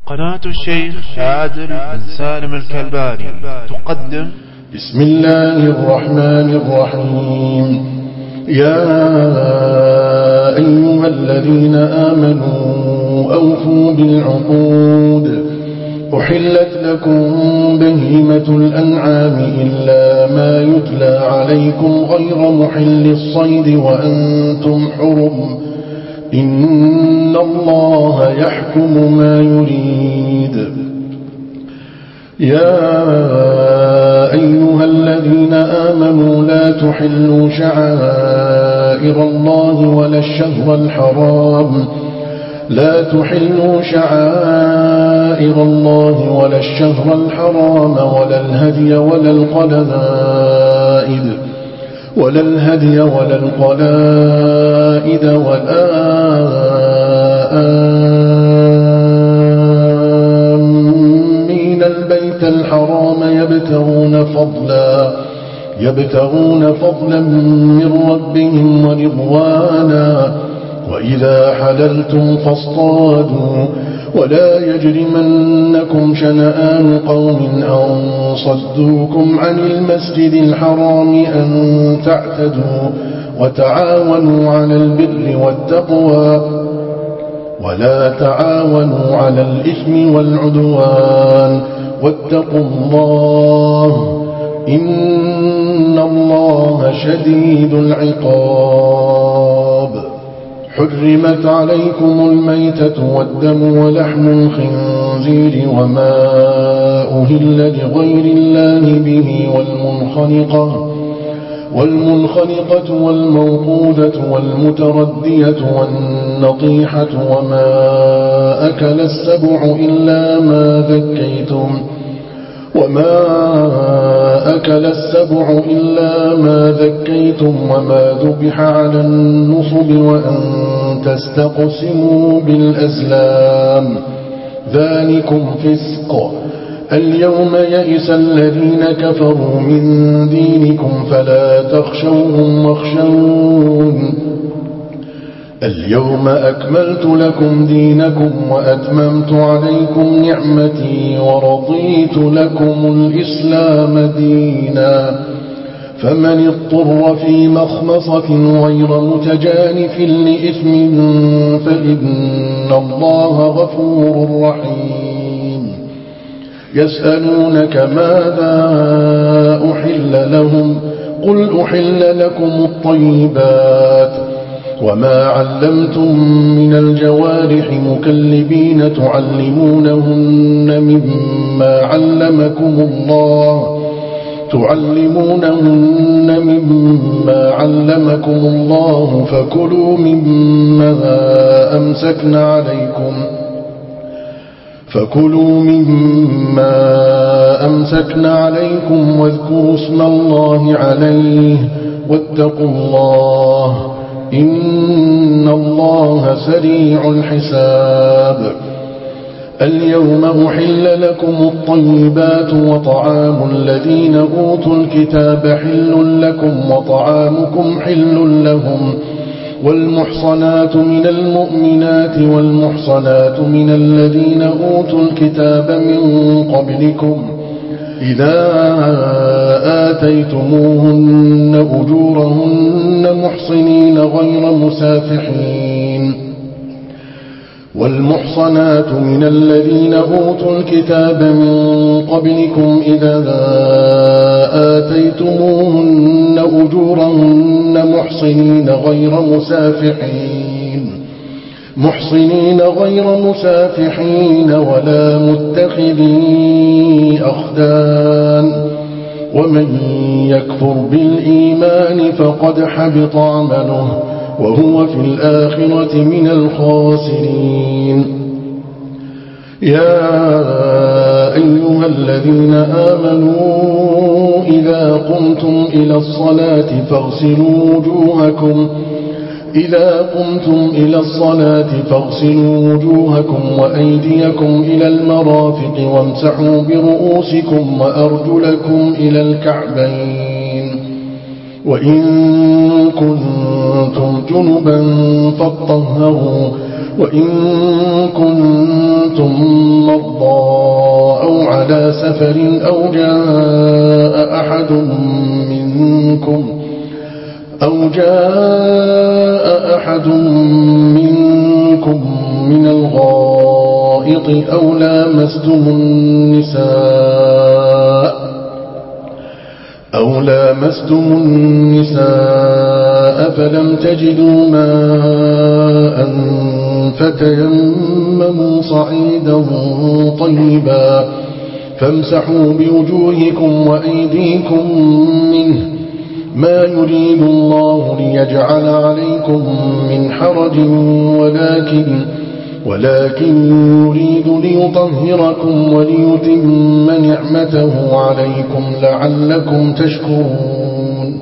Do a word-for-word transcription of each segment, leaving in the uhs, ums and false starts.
قناة الشيخ عادل بن سالم الكلباني تقدم بسم الله الرحمن الرحيم. يا أيها الذين آمنوا أوفوا بالعقود، أحلت لكم بهيمة الأنعام إلا ما يتلى عليكم غير محل الصيد وأنتم حرم، إن الله يحكم ما يريد. يا أيها الذين آمنوا لا تحلوا شعائر الله ولا الشهر الحرام لا تحلوا شعائر الله ولا الشهر الحرام ولا الهدي ولا القلائد ولا الهدي ولا القلائد ولا آمين البيت الحرام يبتغون فضلا يبتغون فضلا من ربهم ورضوانا، وإذا حللتم فاصطادوا ولا يجرمنكم شنآن قوم أن صدوكم عن المسجد الحرام أن تعتدوا، وتعاونوا على البر والتقوى ولا تعاونوا على الإثم والعدوان، واتقوا الله إن الله شديد العقاب. حرمت عليكم الميتة والدم ولحم الخنزير وما أهل لغير الله به والمنخنقة والمنخنقة والموقوذة والمتردية والنطيحة وما أكل السبع إلا ما ذكيتم وما أكل السبع إلا ما ذكيتم وما ذبح على النصب وأن تستقسموا بالأزلام، ذلكم فسق. اليوم يئس الذين كفروا من دينكم فلا تخشوهم واخشون، اليوم أكملت لكم دينكم وأتممت عليكم نعمتي ورضيت لكم الإسلام دينا، فمن اضطر في مخمصة غير متجانف لإثم فإن الله غفور رحيم. يسألونك ماذا أحل لهم قل أحل لكم الطيبات وما علمتم من الجوارح مكلبين تعلمونهن مما علمكم الله تعلمونهن مما علمكم الله فكلوا مما أمسكن عليكم فكلوا مما أمسكن عليكم واذكروا اسم الله عليه واتقوا الله إن الله سريع الحساب. اليوم أحل لكم الطيبات وطعام الذين أوتوا الكتاب حل لكم وطعامكم حل لهم، والمحصنات من المؤمنات والمحصنات من الذين أوتوا الكتاب من قبلكم إذا آتيتموهن أجورهن محصنين غير مسافحين، والمحصنات من الذين أوتوا الكتاب من قبلكم إذا آتيتموهن أجورهن محصنين غير مسافحين محصنين غير مسافحين ولا متخذي أخدان، ومن يكفر بالإيمان فقد حبط عمله وهو في الآخرة من الخاسرين. يا أيها الذين آمنوا إذا قمتم إلى الصلاة فاغسلوا وجوهكم إذا قمتم إلى الصلاة فاغسلوا وجوهكم وأيديكم إلى المرافق وامسحوا برؤوسكم وأرجلكم إلى الكعبين، وإن كنتم جنبا فاطهروا وإن كنتم مرضى أو على سفر أو جاء أحد منكم أو جاء أحد منكم من الغائط أو لامستم النساء أو لامستم النساء فلم تجدوا ماء فتيمموا صعيدا طيبا فامسحوا بوجوهكم وأيديكم منه ما يريد الله ليجعل عليكم من حرج ولكن ولكن يريد ليطهركم وليتم نعمته عليكم لعلكم تشكرون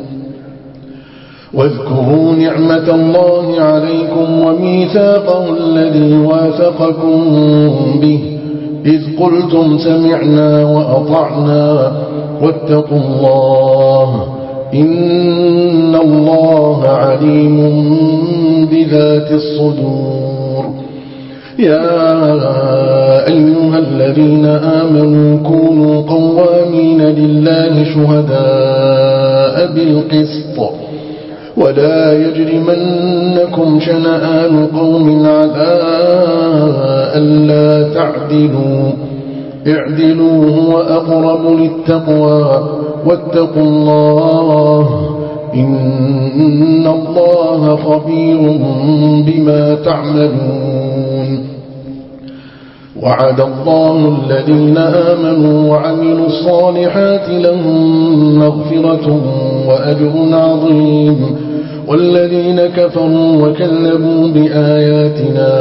واذكروا نعمة الله عليكم وميثاقه الذي واثقكم به إذ قلتم سمعنا وأطعنا واتقوا الله إن الله عليم بذات الصدور يا أيها الذين آمنوا كونوا قوامين لله شهداء بالقسط ولا يجرمنكم شنآن قوم على ألا تعدلوا اعدلوا هو أقرب للتقوى واتقوا الله إن الله خبير بما تعملون وعد الله الذين آمنوا وعملوا الصالحات لهم مغفرة وأجر عظيم والذين كفروا وكذبوا بآياتنا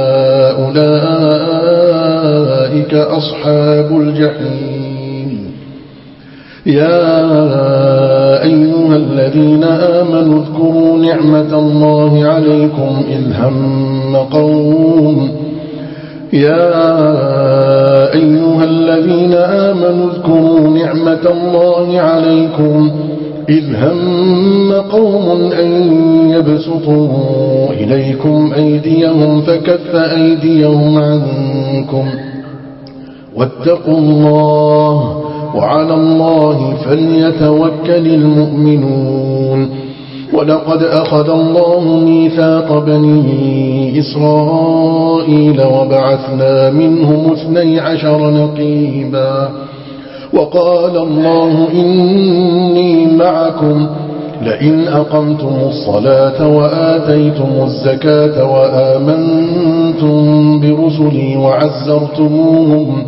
أولئك أصحاب الجحيم يا أيها الذين آمنوا اذكروا نعمة الله عليكم إذ هم قوم يا أيها الذين آمنوا اذكروا نعمة الله عليكم إذ هم قوم أن يبسطوا إليكم أيديهم فكف أيديهم عنكم واتقوا الله وعلى الله فليتوكل المؤمنون ولقد أخذ الله ميثاق بني إسرائيل وبعثنا منهم اثني عشر نقيبا وقال الله إني معكم لئن أقمتم الصلاة وآتيتم الزكاة وآمنتم برسلي وعزرتموهم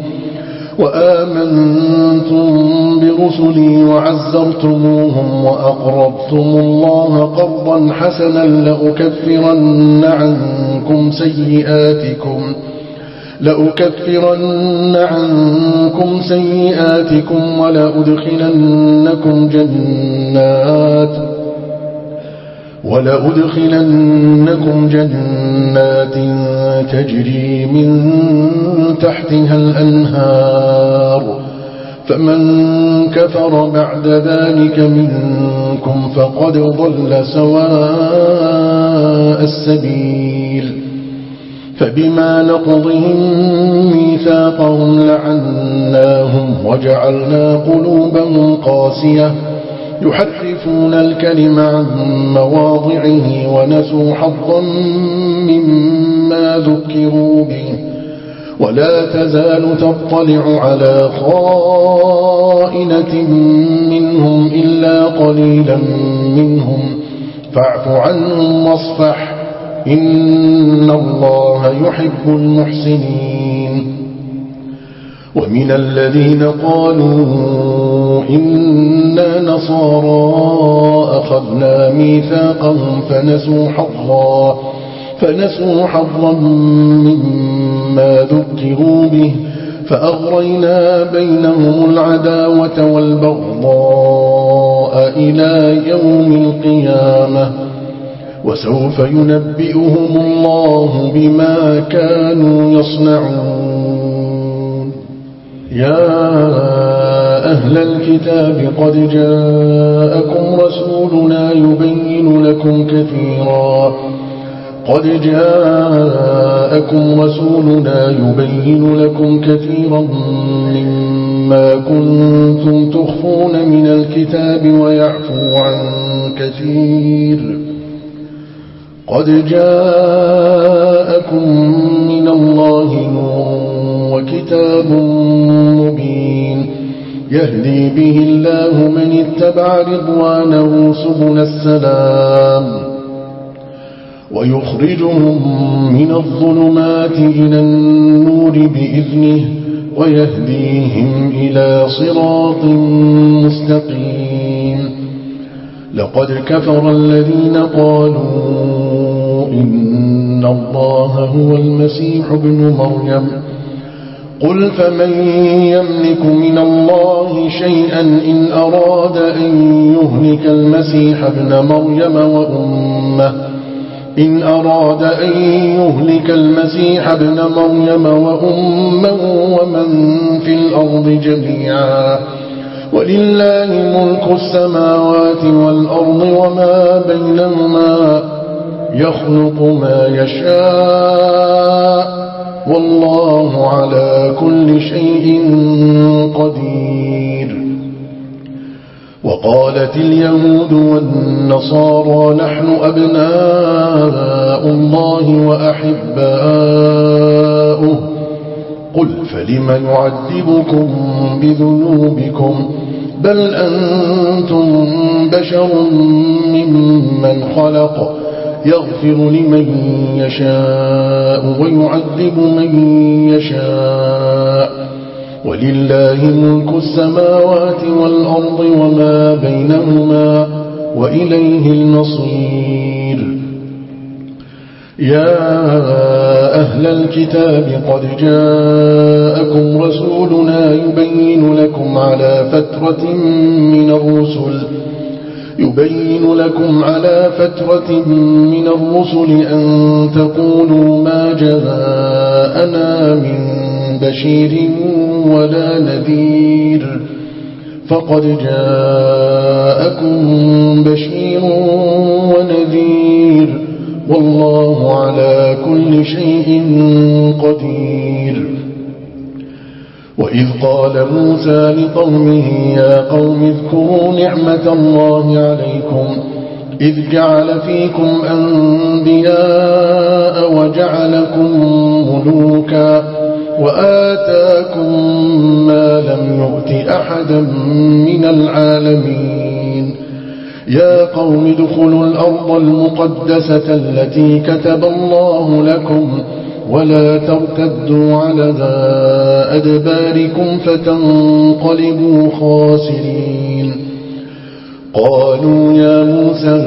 وآمنتم برسلي وعزرتموهم وأقرضتم الله قرضا حسنا لأكفرن عنكم سيئاتكم لأكفرن عنكم سيئاتكم ولأدخلنكم جنات ولأدخلنكم جنات تجري من تحتها الأنهار فمن كفر بعد ذلك منكم فقد ضل سواء السبيل فبما نقضهم ميثاقهم لعناهم وجعلنا قلوبهم قاسية يحرفون الكلم عن مواضعه ونسوا حظا مما ذكروا به ولا تزال تطلع على خائنة منهم إلا قليلا منهم فاعف عنهم واصفح إن الله يحب المحسنين ومن الذين قالوا إنا نصارى أخذنا ميثاقهم فنسوا حظا فنسوا حظا مما ذكروا به فأغرينا بينهم العداوة والبغضاء إلى يوم القيامة وسوف ينبئهم الله بما كانوا يصنعون يا أهل الكتاب قد جاءكم رسولنا يبين لكم كثيرا قد جاءكم رسولنا يبين لكم كثيرا مما كنتم تخفون من الكتاب ويعفو عن كثير قد جاءكم من الله نور وكتاب مبين يهدي به الله من اتبع رضوانه سبل السلام ويخرجهم من الظلمات إلى النور بإذنه ويهديهم إلى صراط مستقيم لقد كفر الذين قالوا إن الله هو المسيح ابن مريم قل فمن يملك من الله شيئا إن أراد أن يهلك المسيح ابن مريم وأمه إن أراد أن يهلك المسيح ابن مريم وأمه ومن في الأرض جميعا ولله ملك السماوات والأرض وما بينهما يخلق ما يشاء والله على كل شيء قدير وقالت اليهود والنصارى نحن أبناء الله وأحباؤه قل فلم يعذبكم بذنوبكم بل أنتم بشر ممن خلق يغفر لمن يشاء ويعذب من يشاء ولله ملك السماوات والأرض وما بينهما وإليه المصير يا أهل الكتاب قد جاءكم رسولنا يبين لكم على فترة من الرسل يبين لكم على فترة من الرسل أن تقولوا ما جاءنا من بشير ولا نذير فقد جاءكم بشير ونذير والله على كل شيء قدير وإذ قال موسى لقومه يا قوم اذكروا نعمة الله عليكم إذ جعل فيكم أنبياء وجعلكم ملوكا وآتاكم ما لم يؤت أحدا من العالمين يا قوم ادخلوا الأرض المقدسة التي كتب الله لكم ولا ترتدوا على أدباركم فتنقلبوا خاسرين قالوا يا موسى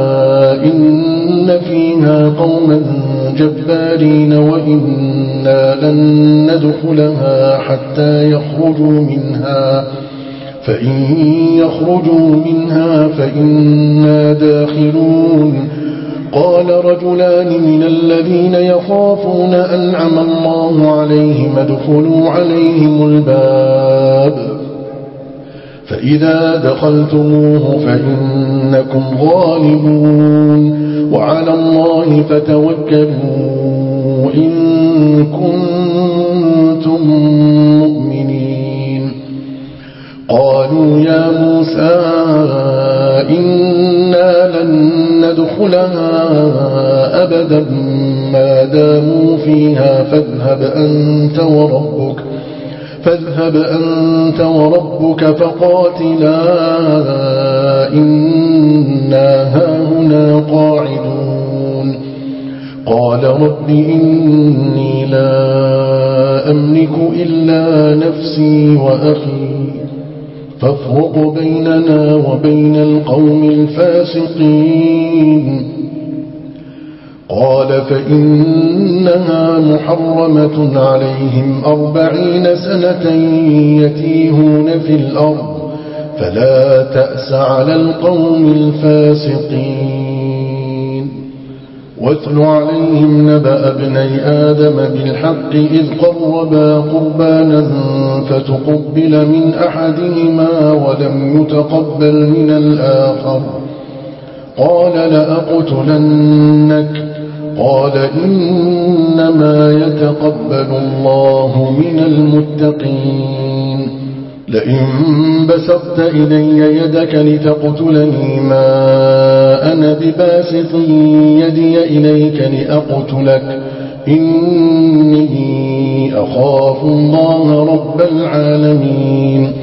إن فيها قوما جبارين وإنا لن ندخلها حتى يخرجوا منها فإن يخرجوا منها فإنا داخلون قال رجلان من الذين يخافون أنعم الله عليهم ادخلوا عليهم الباب فإذا دخلتموه فإنكم غالبون وعلى الله فتوكلوا إن كنتم مؤمنين قالوا يا موسى إنا لن ندخلها أبدا ما داموا فيها فاذهب أنت وربك فاذهب أنت وربك فقاتلا إنا هاهنا قاعدون قال رب إني لا أملك إلا نفسي وأخي فافرق بيننا وبين القوم الفاسقين قال فإنها محرمة عليهم أربعين سنة يتيهون في الأرض فلا تأس على القوم الفاسقين واتل عليهم نبأ ابني آدم بالحق إذ قربا قربانا فتقبل من أحدهما ولم يتقبل من الآخر قال لأقتلنك قال إنما يتقبل الله من المتقين لئن بسطت إلي يدك لتقتلني ما أنا بباسط يدي إليك لأقتلك إني أخاف الله رب العالمين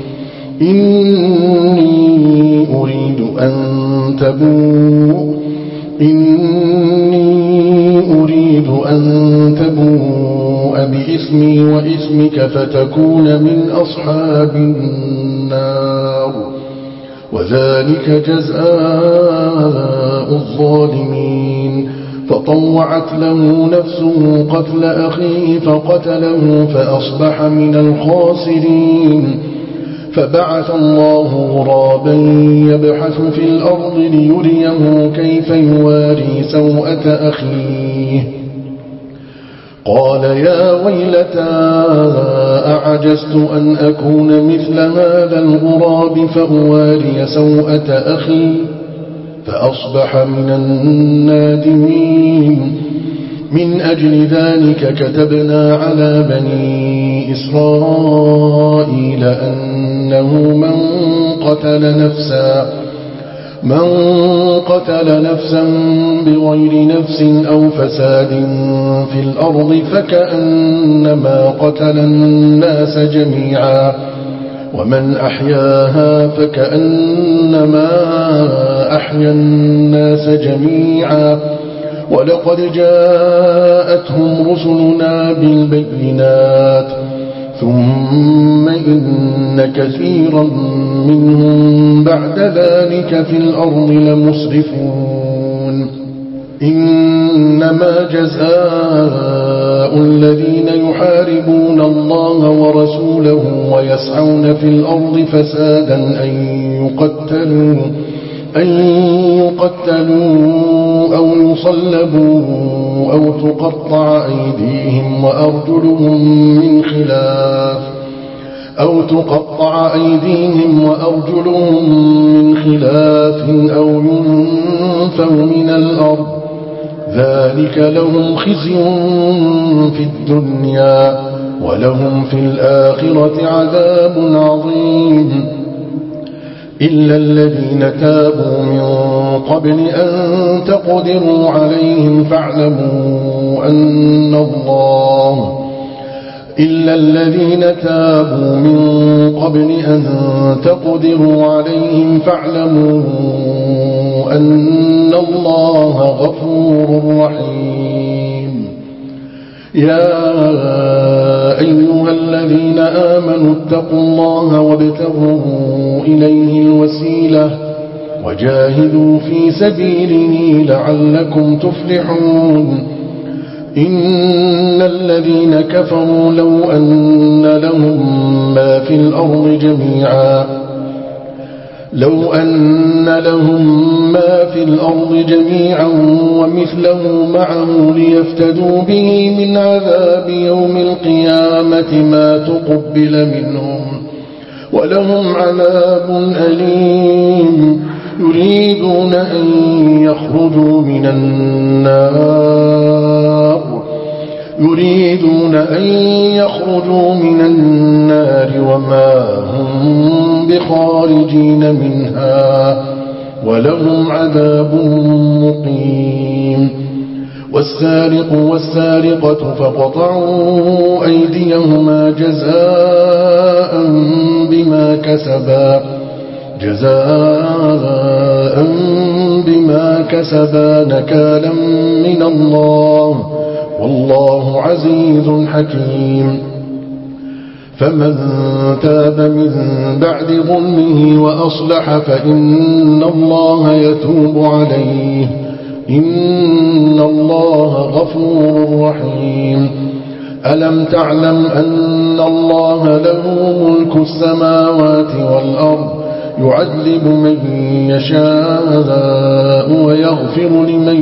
إني أريد أن تبوء إني أريد أن تبوء بإثمي وإثمك فتكون من أصحاب النار وذلك جزاء الظالمين فطوعت له نفسه قتل أخيه فقتله فأصبح من الخاسرين فبعث الله غرابا يبحث في الأرض ليريه كيف يواري سوءة أخيه قال يا ويلتى أعجزت أن أكون مثل هذا الغراب فأواري سوءة أخي فأصبح من النادمين من أجل ذلك كتبنا على بني إسرائيل أنه من قتل نفسا من قتل نفسا بغير نفس أو فساد في الأرض فكأنما قتل الناس جميعا ومن أحياها فكأنما أحيا الناس جميعا ولقد جاءتهم رسلنا بالبينات ثم إن كثيرا منهم بعد ذلك في الأرض لمسرفون إنما جزاء الذين يحاربون الله ورسوله ويسعون في الأرض فسادا أن يقتلوا أن يقتلوا أو يصلبوا أو تقطع أيديهم وأرجلهم من خلاف أو تقطع أيديهم وأرجلهم من خلاف أو ينفوا من الأرض ذلك لهم خزي في الدنيا ولهم في الآخرة عذاب عظيم إلا الذين تابوا من قبل أن تقدروا عليهم فاعلموا أن الله إلا الذين تابوا من قبل أن تقدروا عليهم فاعلموا أن الله غفور رحيم يا أيها الذين آمنوا اتقوا الله وابتغوا إليه الوسيلة وجاهدوا في سبيله لعلكم تفلحون إن الذين كفروا لو أن لهم ما في الأرض جميعا لو أن لهم ما في الأرض جميعا ومثله معه ليفتدوا به من عذاب يوم القيامة ما تقبل منهم ولهم عذاب أليم يريدون أن يخرجوا من النار يريدون أن يخرجوا من النار وما هم بخارجين منها ولهم عذاب مقيم والسارق والسارقة فقطعوا أيديهما جزاء بما كسبا جزاء بما كسبا نكالا من الله والله عزيز حكيم فمن تاب من بعد ظلمه وأصلح فإن الله يتوب عليه إن الله غفور رحيم ألم تعلم أن الله له ملك السماوات والأرض يعذب من يشاء ويغفر لمن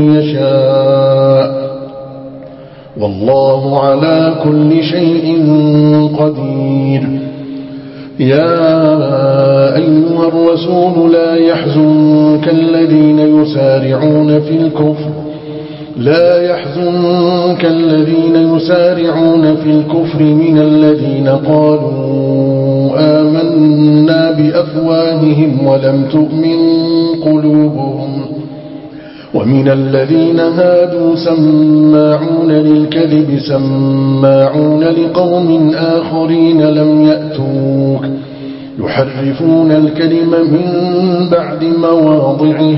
يشاء والله على كل شيء قدير يا أيها الرسول لا يحزنك الذين يسارعون في الكفر لا يحزنك الذين يسارعون في الكفر من الذين قالوا آمنا بأفواههم ولم تؤمن قلوبهم ومن الذين هادوا سماعون للكذب سماعون لقوم آخرين لم يأتوك يحرفون الكلم من بعد مواضعه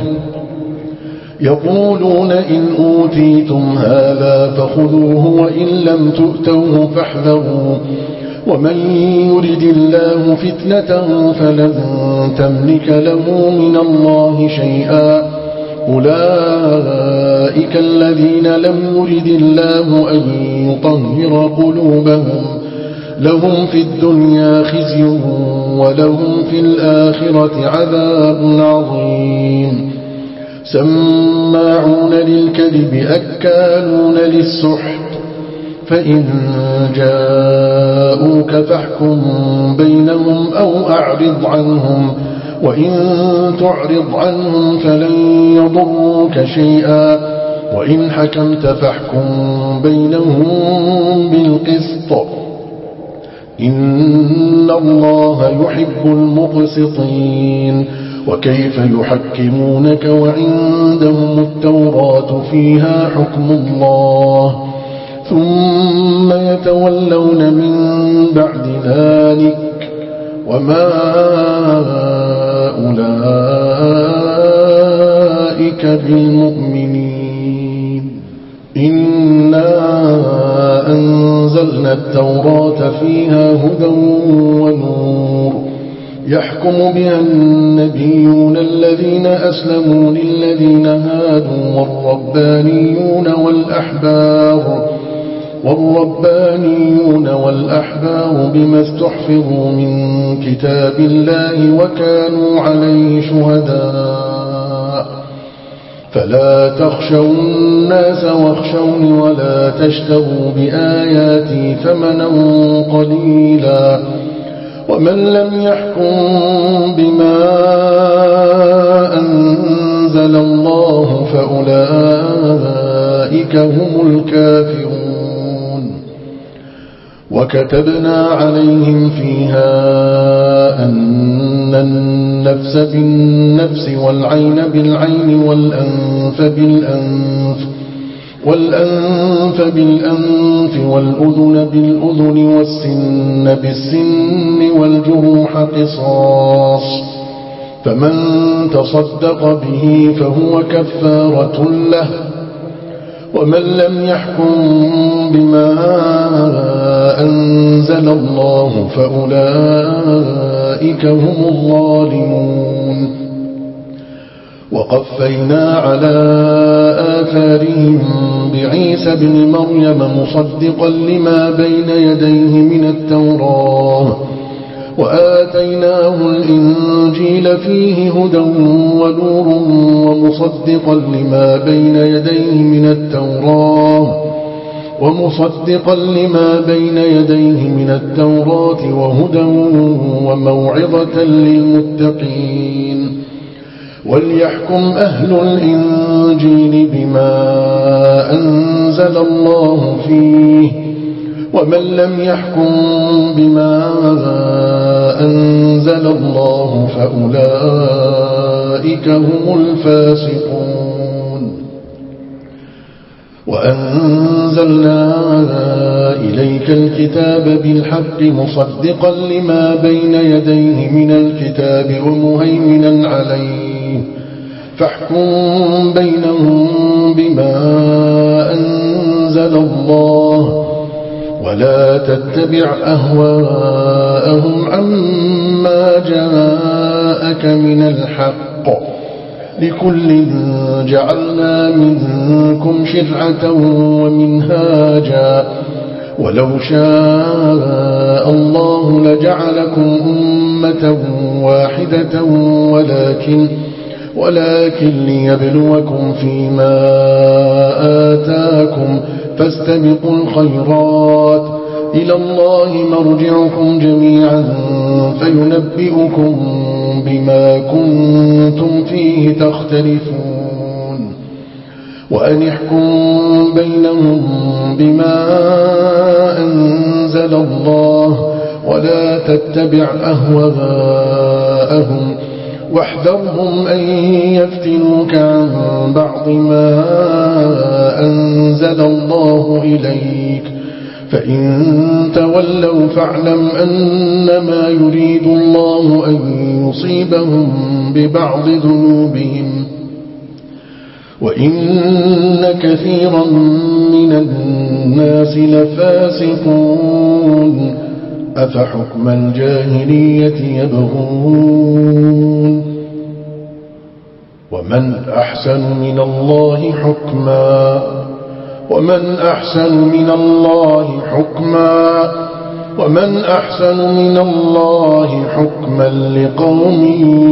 يقولون إن أوتيتم هذا فخذوه وإن لم تؤتوه فاحذروا ومن يرد الله فتنته فلن تملك له من الله شيئا أولئك الذين لم يرد الله أن يطهر قلوبهم لهم في الدنيا خزي ولهم في الآخرة عذاب عظيم سماعون للكذب أكالون للسحت فإن جاءوك فاحكم بينهم أو أعرض عنهم وإن تعرض عنهم فلن يضروك شيئا وإن حكمت فاحكم بينهم بالقسط إن الله يحب المقسطين وكيف يحكمونك وعندهم التوراة فيها حكم الله ثم يتولون من بعد ذلك وما أولئك بالمؤمنين إنا أنزلنا التوراة فيها هدى ونور يحكم بها النبيون الذين أسلموا للذين هادوا والربانيون والأحبار والربانيون والأحبار بما استحفظوا من كتاب الله وكانوا عليه شهداء فلا تخشوا الناس واخشوني ولا تشتروا بآياتي ثمنا قليلا ومن لم يحكم بما أنزل الله فأولئك هم الكافرون وكتبنا عليهم فيها أن النفس بالنفس والعين بالعين والأنف بالأنف والأنف بالأنف والأذن بالأذن والسن بالسن والجروح قصاص فمن تصدق به فهو كفارة له ومن لم يحكم بما أنزل الله فأولئك هم الظالمون وقفينا على آثارهم بعيسى بن مريم مصدقا لما بين يديه من التوراة وآتيناه الإنجيل فيه هدى ونور ومصدقا لما بين يديه من التوراة ومصدقا لما بين يديه من التوراة وهدى وموعظة للمتقين وليحكم أهل الإنجيل بما أنزل الله فيه ومن لم يحكم بما أنزل الله فأولئك هم الفاسقون وأنزلنا إليك الكتاب بالحق مصدقا لما بين يديه من الكتاب ومهيمنا عليه فاحكم بينهم بما أنزل الله ولا تتبع أهواءهم عما جاءك من الحق لكل جعلنا منكم شرعة ومنهاجا ولو شاء الله لجعلكم أمة واحدة ولكن ولكن ليبلوكم فيما آتاكم فاستبقوا الخيرات إلى الله مرجعكم جميعا فينبئكم بما كنتم فيه تختلفون وأن احكم بينهم بما أنزل الله ولا تتبع أهواءهم واحذرهم أن يفتنوك عن بعض ما أنزل الله إليك فإن تولوا فاعلم أنما يريد الله أن يصيبهم ببعض ذنوبهم وإن كثيرا من الناس لفاسقون أفحكم الجاهلية يبغون ومن أحسن من الله حكما ومن أحسن من الله حكما ومن أحسن من الله حكما لقوم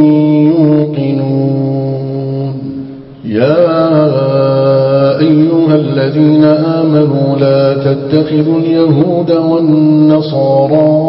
يوقنون يا أيها الذين آمنوا لا تتخذوا اليهود والنصارى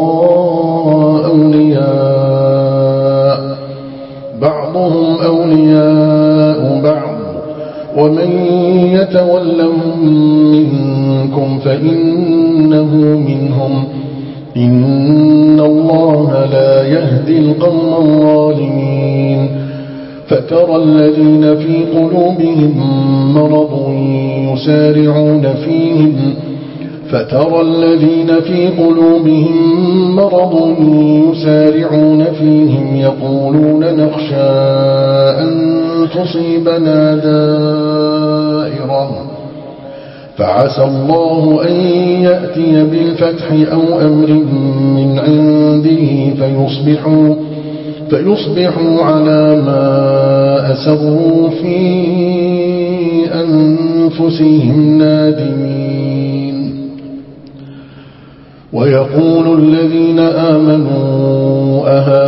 أولياء بعضهم أولياء بعض ومن يتولهم منكم فإنه منهم إن الله لا يهدي القوم الظالمين فترى الذين في قلوبهم مرض يسارعون فيهم فترى الذين في قلوبهم مرض يسارعون فيهم يقولون نخشى أن تصيبنا دائرة فعسى الله أن يأتي بالفتح أو أمر من عنده فيصبحوا فيصبحوا على ما أسروا في أنفسهم نادمين ويقول الذين آمنوا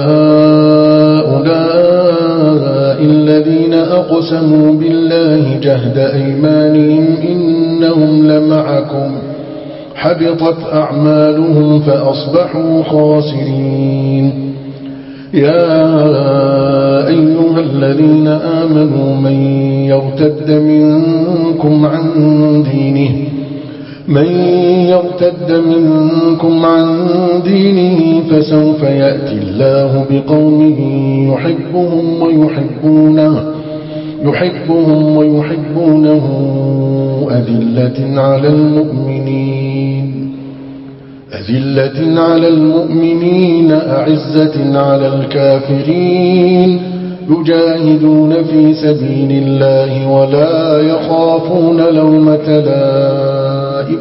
أهؤلاء الذين أقسموا بالله جهد أيمانهم إنهم لمعكم حبطت أعمالهم فأصبحوا خاسرين يا أيها الذين آمنوا من يرتد منكم عن دينه من يرتد منكم عن دينه فسوف يأتي الله بقوم يحبهم ويحبونه يحبهم ويحبونه أذلة على المؤمنين أذلة على المؤمنين أعزة على الكافرين يجاهدون في سبيل الله ولا يخافون لومة لائم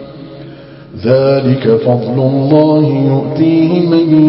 ذلك فضل الله يؤتيه من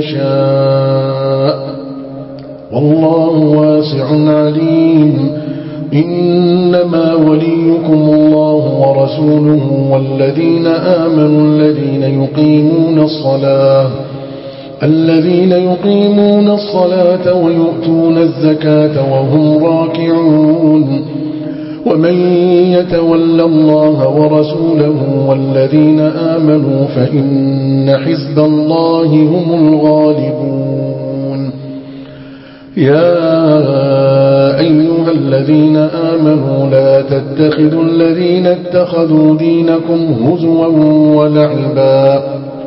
يشاء والله واسع عليم إنما وليكم الله ورسوله والذين آمنوا الذين يقيمون الصلاة الذين يقيمون الصلاة ويؤتون الزكاة وهم راكعون ومن يتول الله ورسوله والذين آمنوا فإن حزب الله هم الغالبون يا أيها الذين آمنوا لا تتخذوا الذين اتخذوا دينكم هزوا ولعبا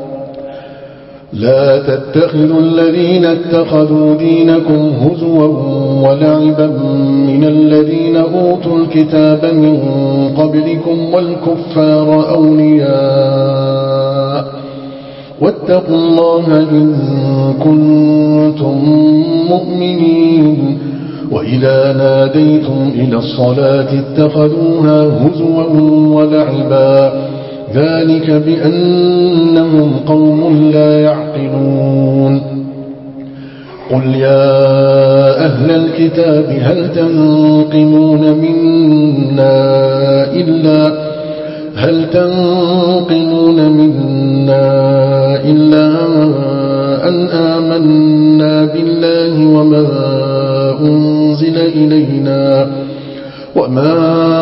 لا تتخذوا الذين اتخذوا دينكم هزوا ولعبا من الذين أوتوا الكتاب من قبلكم والكفار أولياء واتقوا الله إن كنتم مؤمنين وإذا ناديتم إلى الصلاة اتخذوها هزوا ولعبا ذلك بأنهم قوم لا يعقلون قل يا أهل الكتاب هل تنقمون منا إلا هل تنقمون منا إلا أن آمنا بالله وما أنزل إلينا وما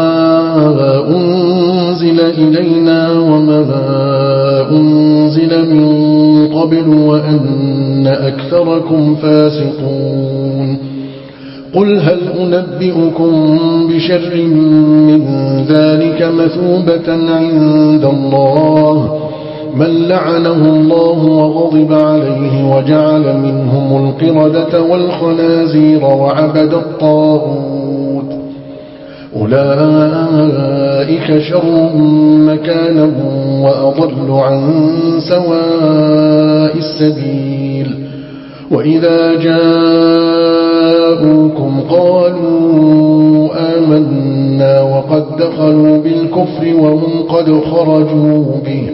أنزل إلينا وما أنزل من قبل وأن أكثركم فاسقون قل هل أنبئكم بشر من ذلك مثوبة عند الله من لعنه الله وغضب عليه وجعل منهم القردة والخنازير وعبد الطاغوت أولئك شر مكانا وأضل عن سواء السبيل وإذا جاءوكم قالوا آمنا وقد دخلوا بالكفر وهم قد خرجوا به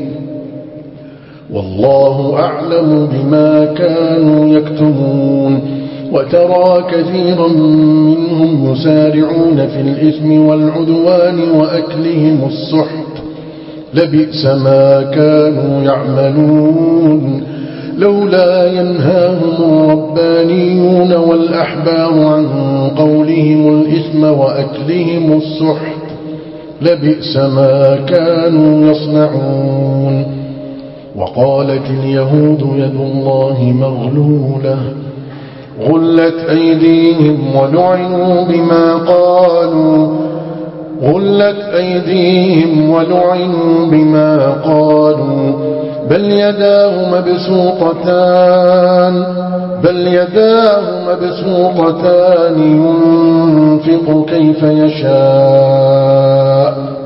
والله أعلم بما كانوا يكتمون وترى كثيرا منهم يسارعون في الإثم والعدوان وأكلهم السحت لبئس ما كانوا يعملون لولا ينهاهم الربانيون والأحبار عن قولهم الإثم وأكلهم السحت لبئس ما كانوا يصنعون وقالت اليهود يد الله مغلولة غلت أيديهم ولعنوا بما قالوا غلت أيديهم ولعنوا بما قالوا بل يداه مبسوطتان بل يداه مبسوطتان ينفق كيف يشاء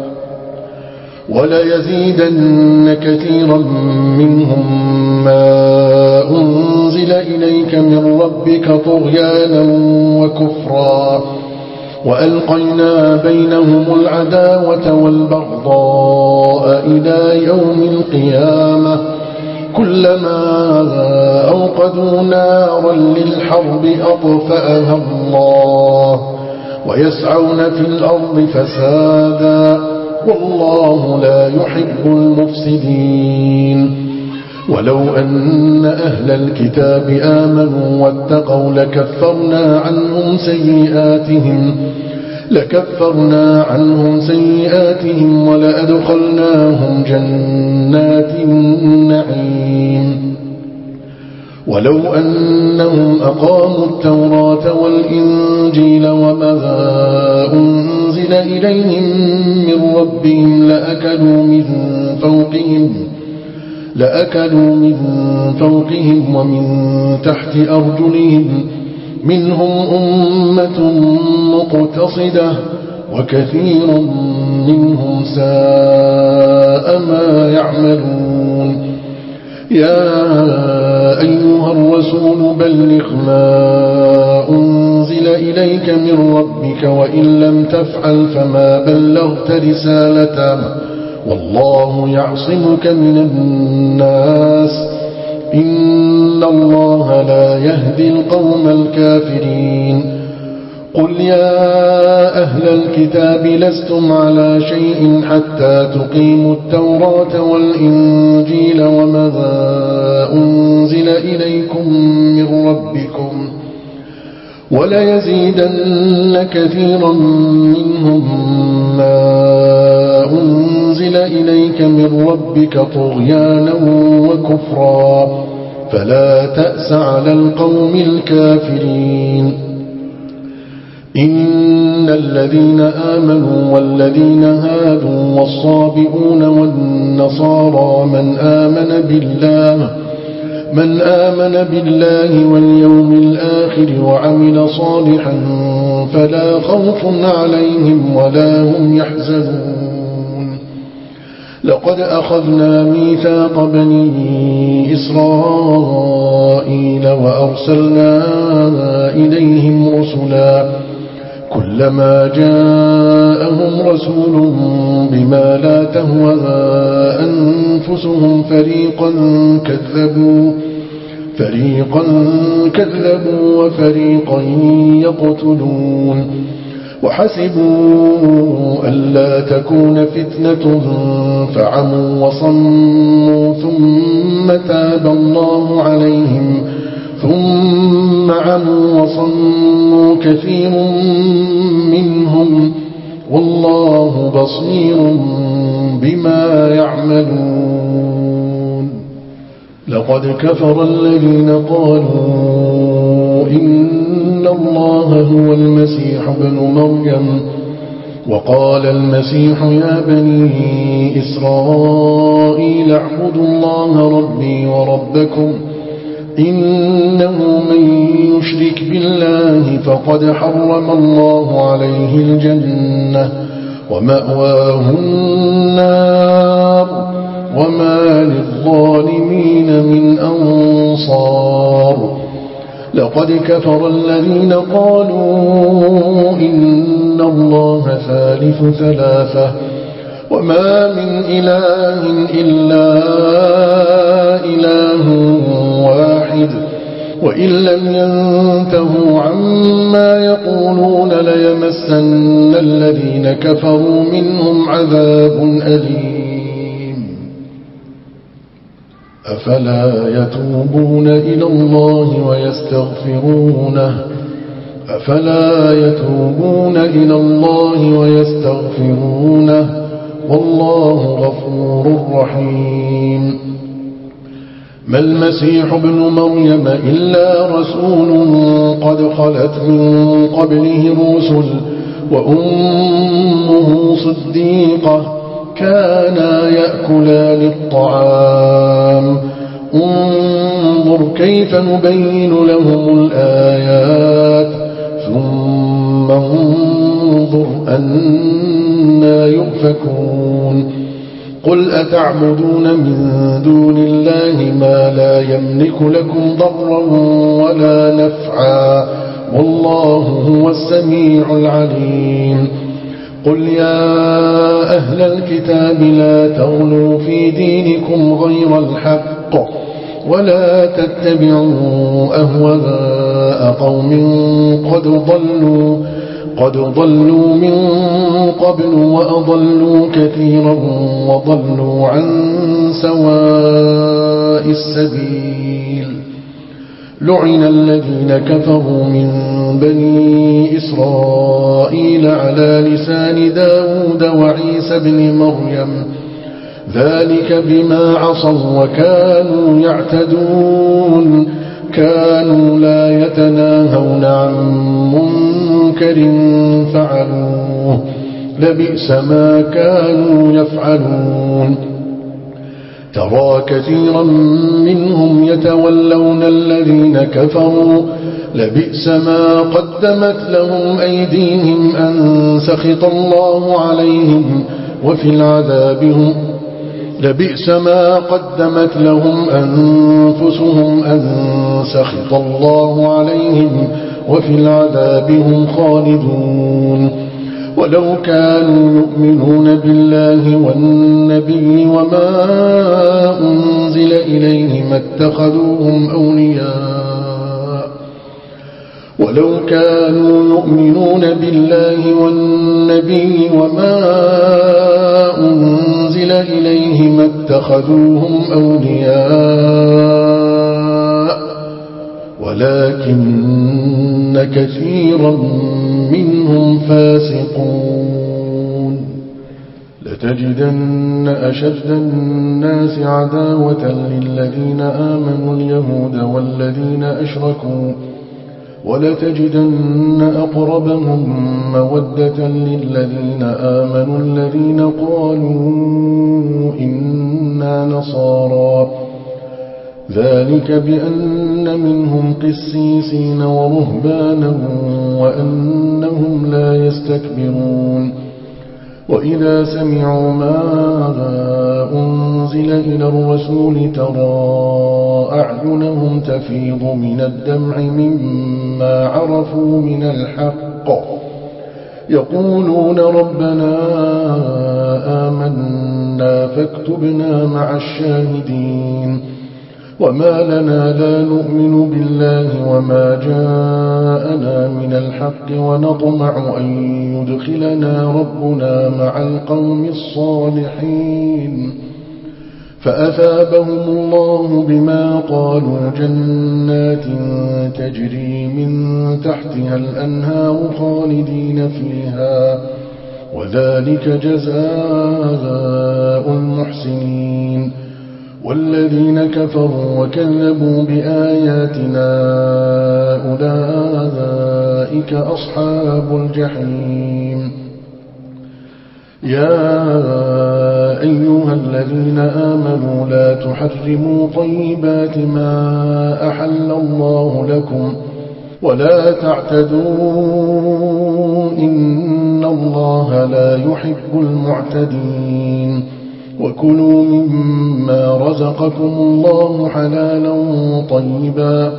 وليزيدن كثيرا منهم ما أنزل إليك من ربك طغيانا وكفرا وألقينا بينهم العداوة والبغضاء إلى يوم القيامة كلما أوقدوا نارا للحرب أطفأها الله ويسعون في الأرض فسادا والله لا يحب المفسدين ولو أن أهل الكتاب آمنوا واتقوا لكفرنا عنهم سيئاتهم لكفرنا عنهم سيئاتهم ولأدخلناهم جنات النعيم ولو أنهم أقاموا التوراة والإنجيل وما أنزل إليهم من ربهم لأكلوا من فوقهم لأكلوا من فوقهم ومن تحت أرجلهم منهم أمة مقتصدة وكثير منهم ساء ما يعملون يا أيها الرسول بلغ ما أنزل إليك من ربك وإن لم تفعل فما بلغت رسالته والله يعصمك من الناس إن الله لا يهدي القوم الكافرين قل يا أهل الكتاب لستم على شيء حتى تقيموا التوراة والإنجيل وما أنزل إليكم من ربكم وليزيدن كثيرا منهم ما أنزل إليك من ربك طغيانا وكفرا فلا تأس على القوم الكافرين إن الذين آمنوا والذين هادوا والصابئون والنصارى من آمن بالله من آمن بالله واليوم الآخر وعمل صالحا فلا خوف عليهم ولا هم يحزنون لقد أخذنا ميثاق بني إسرائيل وأرسلنا إليهم رسلا كلما جاءهم رسول بما لا تهوى أنفسهم فريقا كذبوا فريقا كذبوا وفريقا يقتلون وحسبوا ألا تكون فتنة فعموا وصموا ثم تاب الله عليهم ثم عموا وصموا كثير منهم والله بصير بما يعملون لقد كفر الذين قالوا إن الله هو المسيح ابن مريم. وقال المسيح يا بني إسرائيل اعبدوا الله ربي وربكم إنه من يشرك بالله فقد حرم الله عليه الجنة ومأواه النار وما للظالمين من أنصار. لقد كفر الذين قالوا إن الله ثالث ثلاثة وما من إله إلا إله واحد وإن لم ينتهوا عما يقولون ليمسن الذين كفروا منهم عذاب أليم. أفلا يتوبون إلى الله ويستغفرونه أفلا يتوبون إلى الله ويستغفرونه والله غفور رحيم. ما المسيح ابن مريم إلا رسول قد خلت من قبله الرسل وأمه صديقة كانا يأكلان الطعام انظر كيف نبين لهم الآيات ثم انظر أنا يؤفكون. قل أتعبدون من دون الله ما لا يملك لكم ضرا ولا نفعا والله هو السميع العليم. قل يا أهل الكتاب لا تغلوا في دينكم غير الحق ولا تتبعوا أهواء قوم قد ضلوا قد ضلوا من قبل وأضلوا كثيرا وضلوا عن سواء السبيل. لعن الذين كفروا من بني إسرائيل على لسان داود وعيسى بن مريم ذلك بما عصوا وكانوا يعتدون كانوا لا يتناهون عن منكر فعلوه لبئس ما كانوا يفعلون. ترى كثيرا منهم يتولون الذين كفروا لبئس ما قدمت لهم أيديهم أن سخط الله عليهم وفي العذاب هم لبئس ما قدمت لهم أنفسهم أن سخط الله عليهم وفي العذاب هم خالدون. ولو كانوا يؤمنون بالله والنبي وما أنزل إليه ما اتخذوهم أولياء ولو كانوا يؤمنون بالله والنبي وما أنزل إليه ما اتخذوهم أولياء ولكن كثيرا منهم فاسقون. لتجدن أشد الناس عداوة للذين آمنوا اليهود والذين أشركوا ولتجدن أقربهم مودة للذين آمنوا الذين قالوا إنا نصارى ذلك بأن منهم قسيسين ورهبانا وأنهم لا يستكبرون. وإذا سمعوا ما أنزل إلى الرسول ترى أعينهم تفيض من الدمع مما عرفوا من الحق يقولون ربنا آمنا فاكتبنا مع الشاهدين. وما لنا لا نؤمن بالله وما جاءنا من الحق ونطمع أن يدخلنا ربنا مع القوم الصالحين. فأثابهم الله بما قالوا جنات تجري من تحتها الأنهار خالدين فيها وذلك جزاء المحسنين. والذين كفروا وكذبوا بآياتنا أولئك أولئك أصحاب الجحيم. يا أيها الذين آمنوا لا تحرموا طيبات ما أحل الله لكم ولا تعتدوا إن الله لا يحب المعتدين. وكلوا مما رزقكم الله حلالا طيبا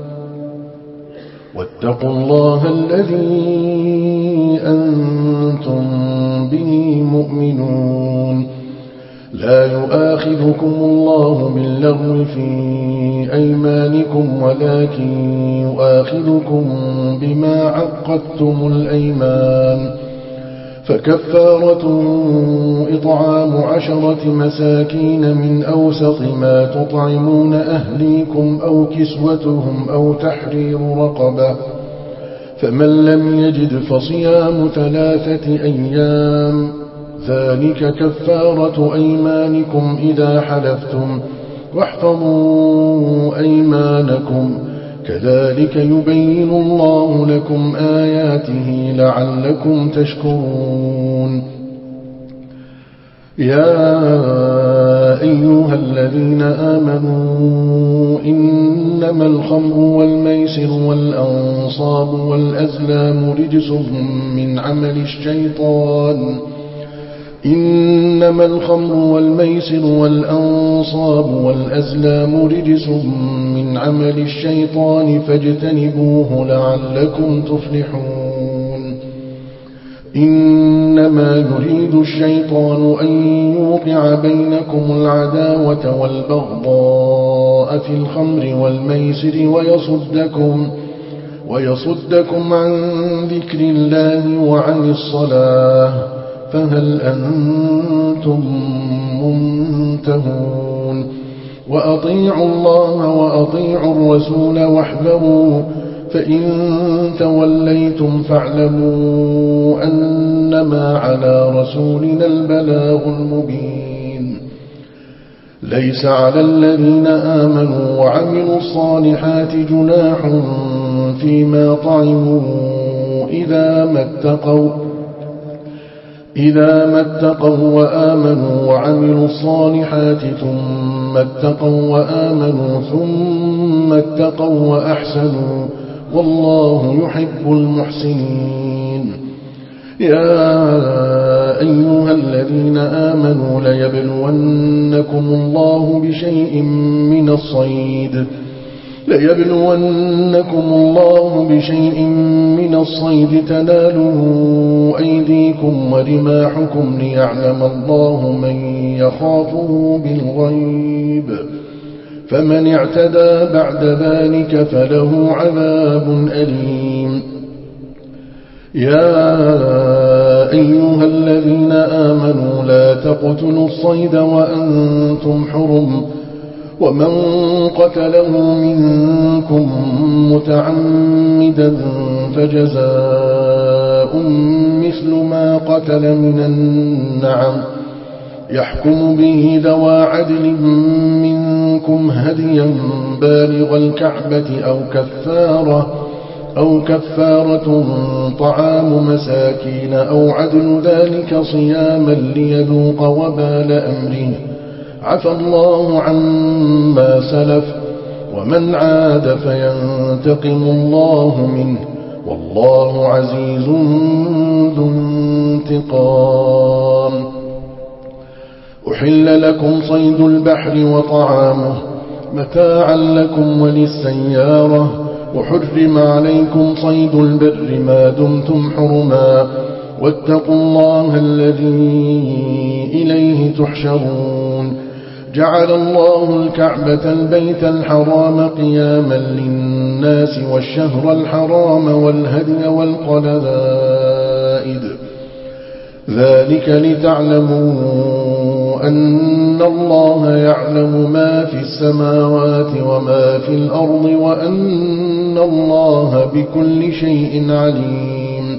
واتقوا الله الذي أنتم به مؤمنون. لا يؤاخذكم الله باللغو في أيمانكم ولكن يؤاخذكم بما عقدتم الأيمان، فكفارته إطعام عشرة مساكين من أوسط ما تطعمون أهليكم أو كسوتهم أو تحرير رقبة، فمن لم يجد فصيام ثلاثة أيام ذلك كفارة أيمانكم إذا حلفتم، واحفظوا أيمانكم كذلك يبين الله لكم آياته لعلكم تشكرون. يا أيها الذين آمنوا إنما الخمر والميسر والأنصاب والأزلام رجس من عمل الشيطان إنما الخمر والميسر والأنصاب والأزلام رجس من عمل الشيطان فاجتنبوه لعلكم تفلحون. إنما يريد الشيطان أن يوقع بينكم العداوة والبغضاء في الخمر والميسر ويصدكم, ويصدكم عن ذكر الله وعن الصلاة فهل أنتم منتهون. وأطيعوا الله وأطيعوا الرسول واحذروا فإن توليتم فاعلموا أنما على رسولنا البلاغ المبين. ليس على الذين آمنوا وعملوا الصالحات جناح فيما طعموا إذا ما اتقوا إذا ما اتقوا وآمنوا وعملوا الصالحات ثم اتقوا وآمنوا ثم اتقوا وأحسنوا والله يحب المحسنين. يا أيها الذين آمنوا ليبلونكم الله بشيء من الصيد ليبلونكم الله بشيء من الصيد تناله أيديكم ورماحكم ليعلم الله من يخافه بالغيب فمن اعتدى بعد ذلك فله عذاب أليم. يا أيها الذين آمنوا لا تقتلوا الصيد وأنتم حرم ومن قتله منكم متعمدا فجزاء مثل ما قتل من النعم يحكم به ذوى عدل منكم هديا بالغ الكعبة أو كفارة أو كفارة طعام مساكين أو عدل ذلك صياما ليذوق وبال أمره عفى الله عما سلف ومن عاد فينتقم الله منه والله عزيز ذو انتقام. أحل لكم صيد البحر وطعامه متاعا لكم وللسيارة وحرم عليكم صيد البر ما دمتم حرما واتقوا الله الذي إليه تحشرون. جعل الله الكعبة البيت الحرام قياما للناس والشهر الحرام والهدي والقلائد ذلك لتعلموا أن الله يعلم ما في السماوات وما في الأرض وأن الله بكل شيء عليم.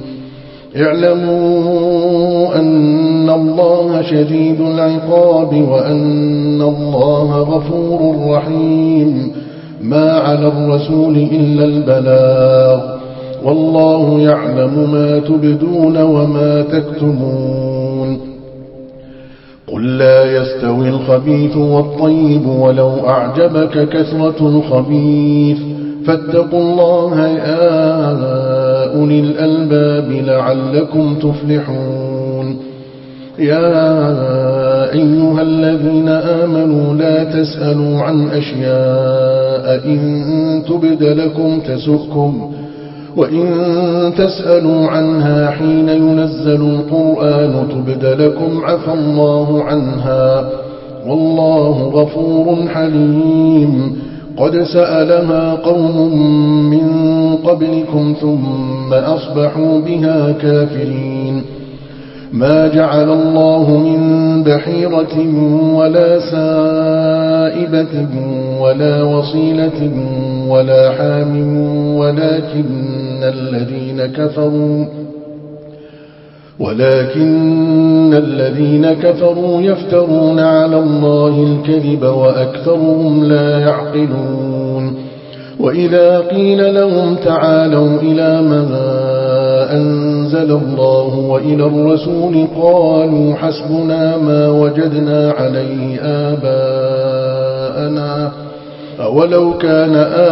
اعلموا أن الله شديد العقاب وأن الله غفور رحيم. ما على الرسول إلا البلاغ والله يعلم ما تبدون وما تكتمون قل لا يستوي الخبيث والطيب ولو أعجبك كثرة الخبيث فاتقوا الله يا أولي الألباب لعلكم تفلحون يا أيها الذين آمنوا لا تسألوا عن أشياء إن تبد لكم تسؤكم وإن تسألوا عنها حين ينزل القرآن تبد لكم عفى الله عنها والله غفور حليم قد سألها قوم من قبلكم ثم أصبحوا بها كافرين ما جعل الله من بحيرة ولا سائبة ولا وصيلة ولا حام ولكن الذين كفروا ولكن الذين كفروا يفترون على الله الكذب وأكثرهم لا يعقلون وإذا قيل لهم تعالوا إلى ما أنزل الله وإلى الرسول قالوا حسبنا ما وجدنا عليه آباءنا أولو كان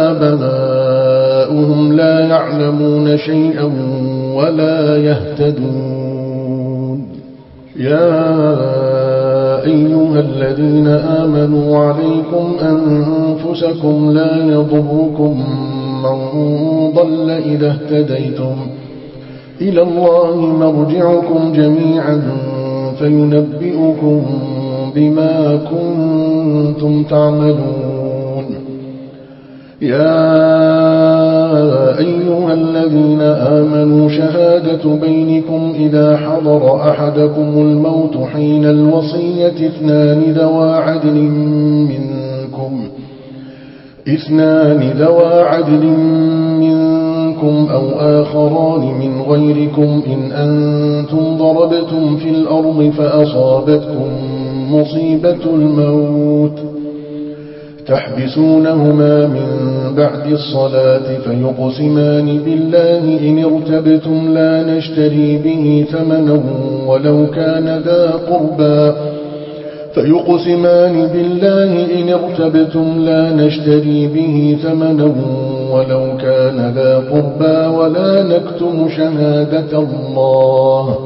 آباؤهم لا يعلمون شيئا ولا يهتدون يا أيها الذين آمنوا عليكم أنفسكم لا يضركم من ضل إذا اهتديتم إلى الله مرجعكم جميعا فينبئكم بما كنتم تعملون يا أيها الذين آمنوا شهادة بينكم إذا حضر أحدكم الموت حين الوصية اثنان ذوى عدل منكم اثنان ذوى عدل منكم أو آخران من غيركم إن أنتم ضربتم في الأرض فأصابتكم مصيبة الموت تحبسونهما من بعد الصلاة فيقسمان بالله إن ارتبتم لا نشتري به ثمنا ولو كان ذا قربى فيقسمان بالله إن ارتبتم لا نشتري به ثمنا ولو كان ذا قربى ولا نكتم شهادة الله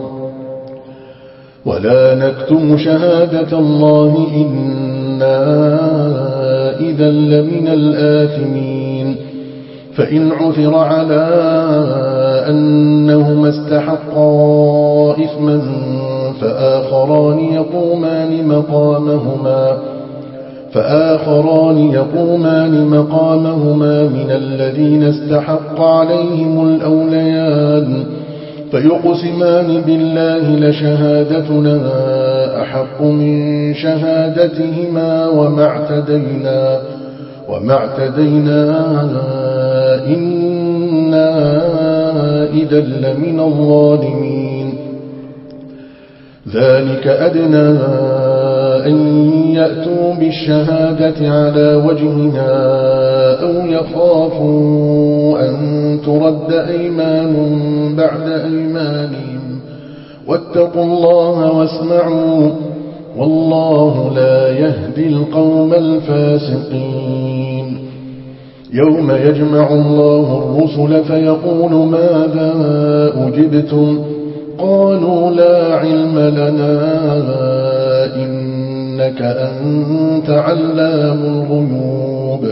ولا نكتم شهادة الله إنا إذا لمن الآثمين فإن عثر على أنهما استحقا إثما فآخران يقومان مقامهما فآخران يقومان مقامهما من الذين استحق عليهم الأوليان فيقسمان بالله لشهادتنا أحق من شهادتهما وما اعتدينا وما اعتدينا إنا إذا لمن الظالمين ذلك أدنى أن يأتوا بالشهادة على وجهها أو يخافوا أن ترد أيمان بعد أيمانهم واتقوا الله واسمعوا والله لا يهدي القوم الفاسقين يوم يجمع الله الرسل فيقول ماذا أجبتم قالوا لا علم لنا إنك أنت علام الغيوب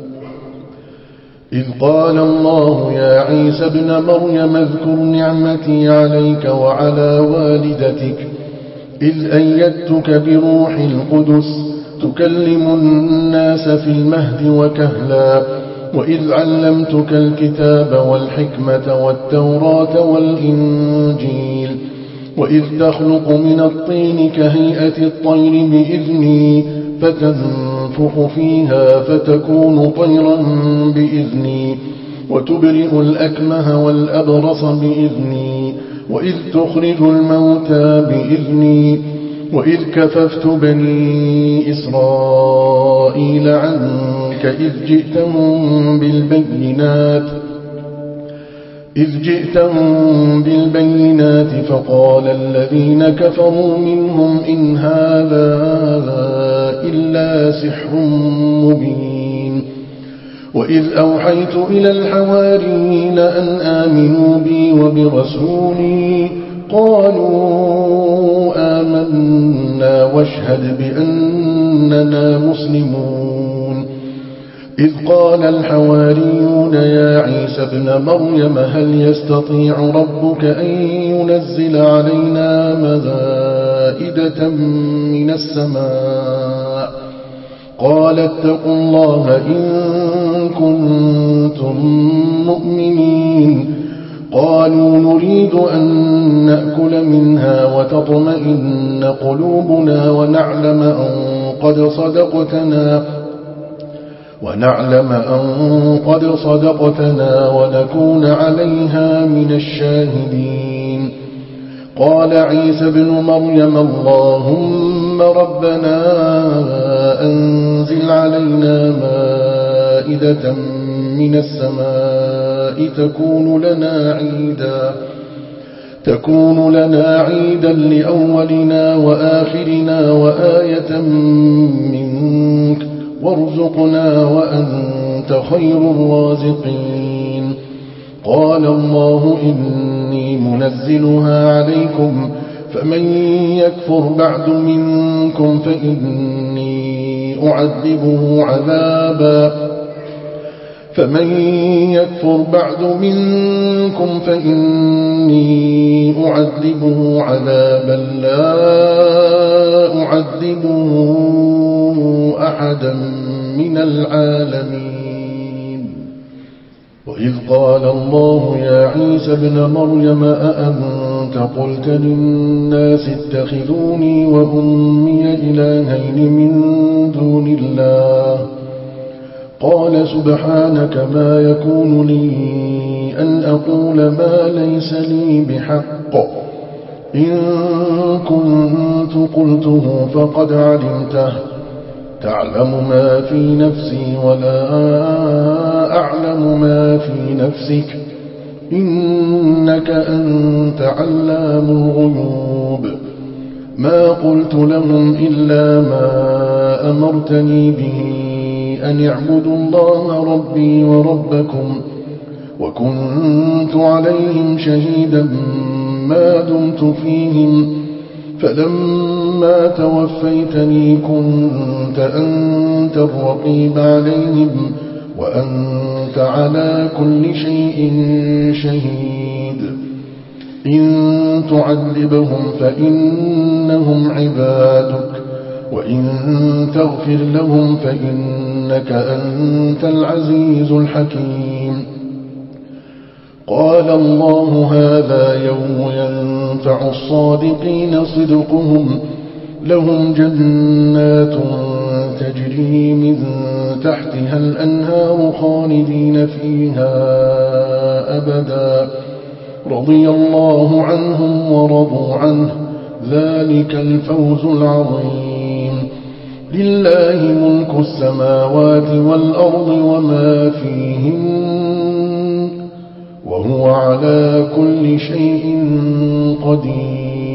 إذ قال الله يا عيسى ابن مريم اذكر نعمتي عليك وعلى والدتك إذ أيدتك بروح القدس تكلم الناس في المهد وكهلا وإذ علمتك الكتاب والحكمة والتوراة والإنجيل وإذ تخلق من الطين كهيئة الطير بإذني فتنفخ فيها فتكون طيرا بإذني وتبرئ الأكمه والأبرص بإذني وإذ تخرج الموتى بإذني وإذ كففت بني إسرائيل عنك إذ جئتهم بالبينات إذ جئتهم بالبينات فقال الذين كفروا منهم إن هذا إلا سحر مبين وإذ أوحيت إلى الحواريين أن آمنوا بي وبرسولي قالوا آمنا واشهد بأننا مسلمون إذ قال الحواريون يا عيسى ابن مريم هل يستطيع ربك أن ينزل علينا مائدة من السماء قال اتقوا الله إن كنتم مؤمنين قالوا نريد أن نأكل منها وتطمئن قلوبنا ونعلم أن قد صدقتنا ونعلم أن قد صدقتنا ونكون عليها من الشاهدين قال عيسى ابن مريم اللهم ربنا أنزل علينا مائدة من السماء تكون لنا عيدا تكون لنا عيدا لأولنا وآخرنا وآية منك وارزقنا وأنت خير الرازقين قال الله إني منزلها عليكم فمن يكفر بعد منكم فإني أعذبه عذابا فمن يكفر بعد منكم فإني أعذبه عذابا لا أعذبه أحدا من العالمين وإذ قال الله يا عيسى ابن مريم أأنت قلت للناس اتخذوني وأمي إلهين من دون الله قال سبحانك ما يكون لي أن أقول ما ليس لي بحق إن كنت قلته فقد علمته تعلم ما في نفسي ولا أعلم ما في نفسك إنك أنت علام الغيوب ما قلت لهم إلا ما أمرتني به أن اعبدوا الله ربي وربكم وكنت عليهم شهيدا ما دمت فيهم فلما توفيتني كنت أنت الرقيب عليهم وأنت على كل شيء شهيد إن تعذبهم فإنهم عبادك وإن تغفر لهم فإنك أنت العزيز الحكيم قال الله هذا يوم ينفع الصادقين صدقهم لهم جنات تجري من تحتها الأنهار خالدين فيها أبدا رضي الله عنهم ورضوا عنه ذلك الفوز العظيم لله ملك السماوات والأرض وما فيهن وهو على كل شيء قدير